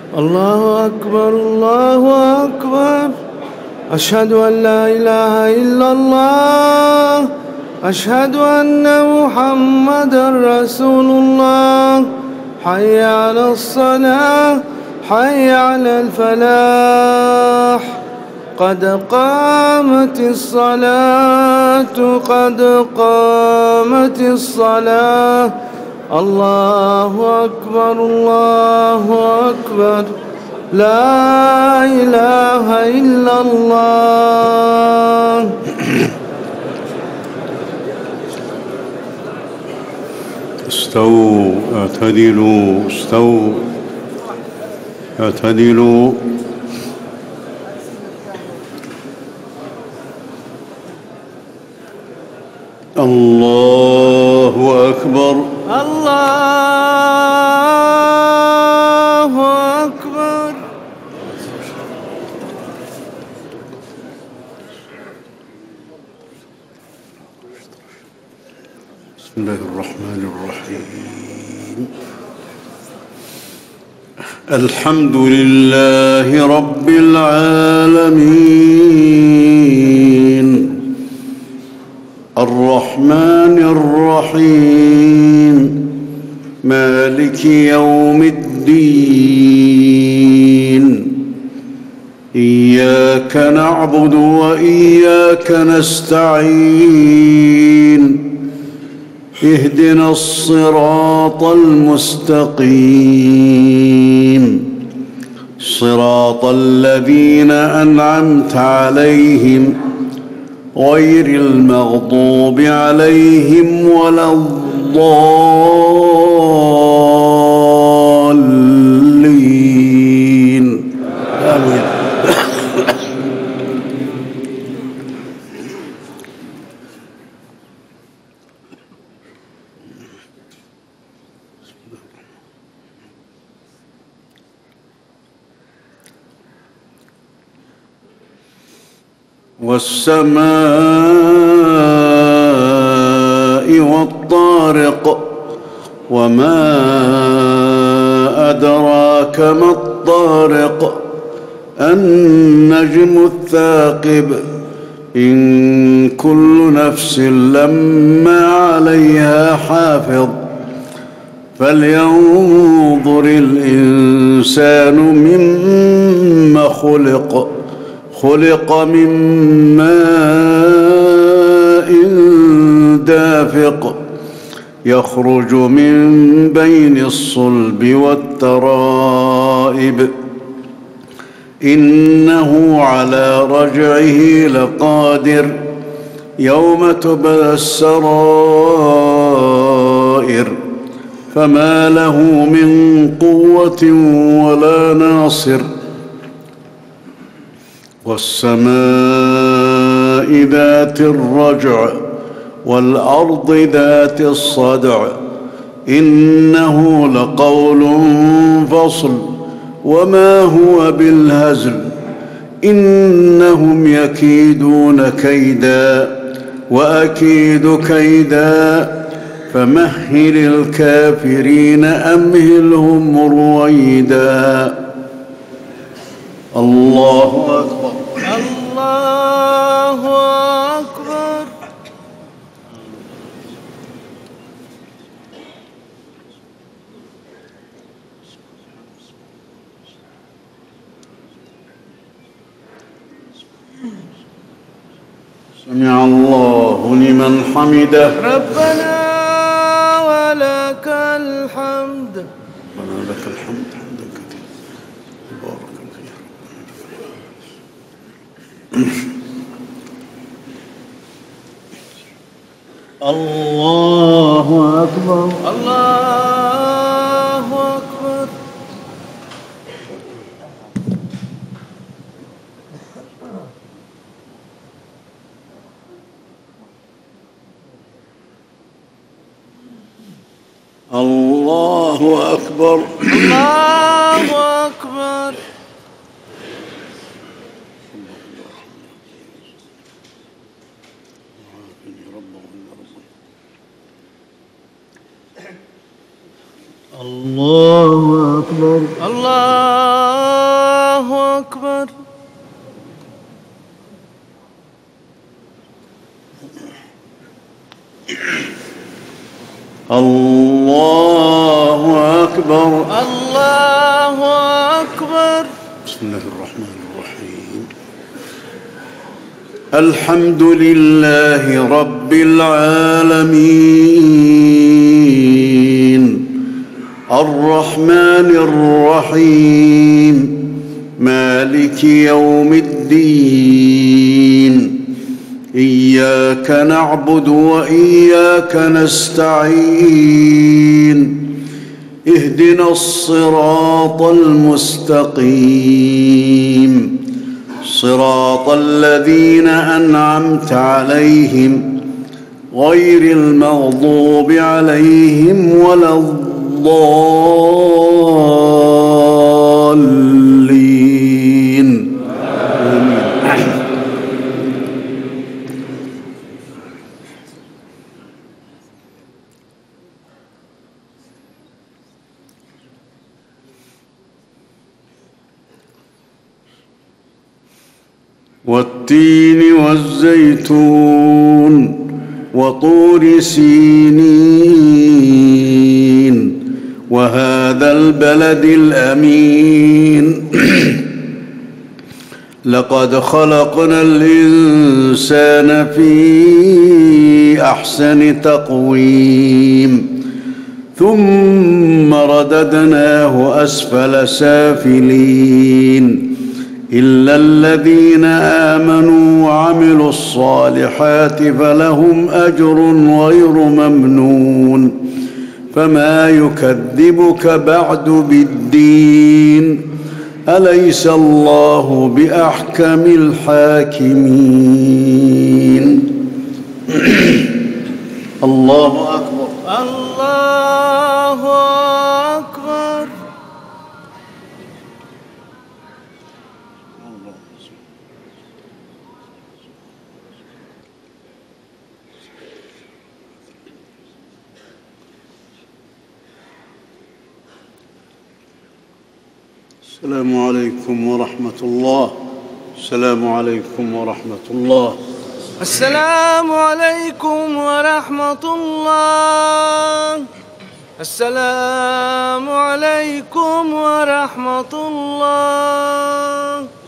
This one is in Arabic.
الله أكبر الله أكبر. أشهد أن لا إله إلا الله. أشهد أن محمدًا رسول الله. حي على الصلاة، حي على الفلاح. قد قامت الصلاة، قد قامت الصلاة. الله أكبر الله أكبر. لا إله إلا الله. استووا اعتدلوا، استووا اعتدلوا. الله أكبر الله أكبر. بسم الله الرحمن الرحيم. الحمد لله رب العالمين، الرحمن الرحيم، مالك يوم الدين. إياك نعبد وإياك نستعين. اهدنا الصراط المستقيم، صراط الذين أنعمت عليهم غير المغضوب عليهم ولا الضالين. آمين. والسماء والطارق، وما أدراك ما الطارق. النجم الثاقب. إن كل نفس لما عليها حافظ. فلينظر الإنسان مما خلق. خلق من ماء دافق، يخرج من بين الصلب والترائب. إنه على رجعه لقادر. يوم تبلى السرائر، فما له من قوة ولا ناصر. والسماء ذات الرجع، والأرض ذات الصدع. إنه لقول فصل، وما هو بالهزل. إنهم يكيدون كيدا، وأكيد كيدا. فمهل الكافرين أمهلهم رويدا. الله أكبر الله أكبر. سمع الله لمن حمده. ربنا ولك الحمد. ربنا لك الحمد حمدا كثيرا مباركا فيه. الله أكبر الله أكبر. الله أكبر الله أكبر. الله أكبر. الله أكبر. الله أكبر. الله أكبر. بسم الله الرحمن الرحيم. الحمد لله رب العالمين الرحمن الرحيم مالك يوم الدين إياك نعبد وإياك نستعين اهدنا الصراط المستقيم صراط الذين أنعمت عليهم غير المغضوب عليهم ولا الضالين. والتين والزيتون وطور سينين وهذا البلد الأمين لقد خلقنا الإنسان في أحسن تقويم ثم رددناه أسفل سافلين إلا الذين آمنوا وعملوا الصالحات فلهم أجر غير ممنون فما يكذبك بعد بالدين أليس الله بأحكم الحاكمين. الله أكبر. الله أكبر. السلام عليكم ورحمة الله. السلام عليكم ورحمة الله. السلام عليكم ورحمة الله. السلام عليكم ورحمة الله.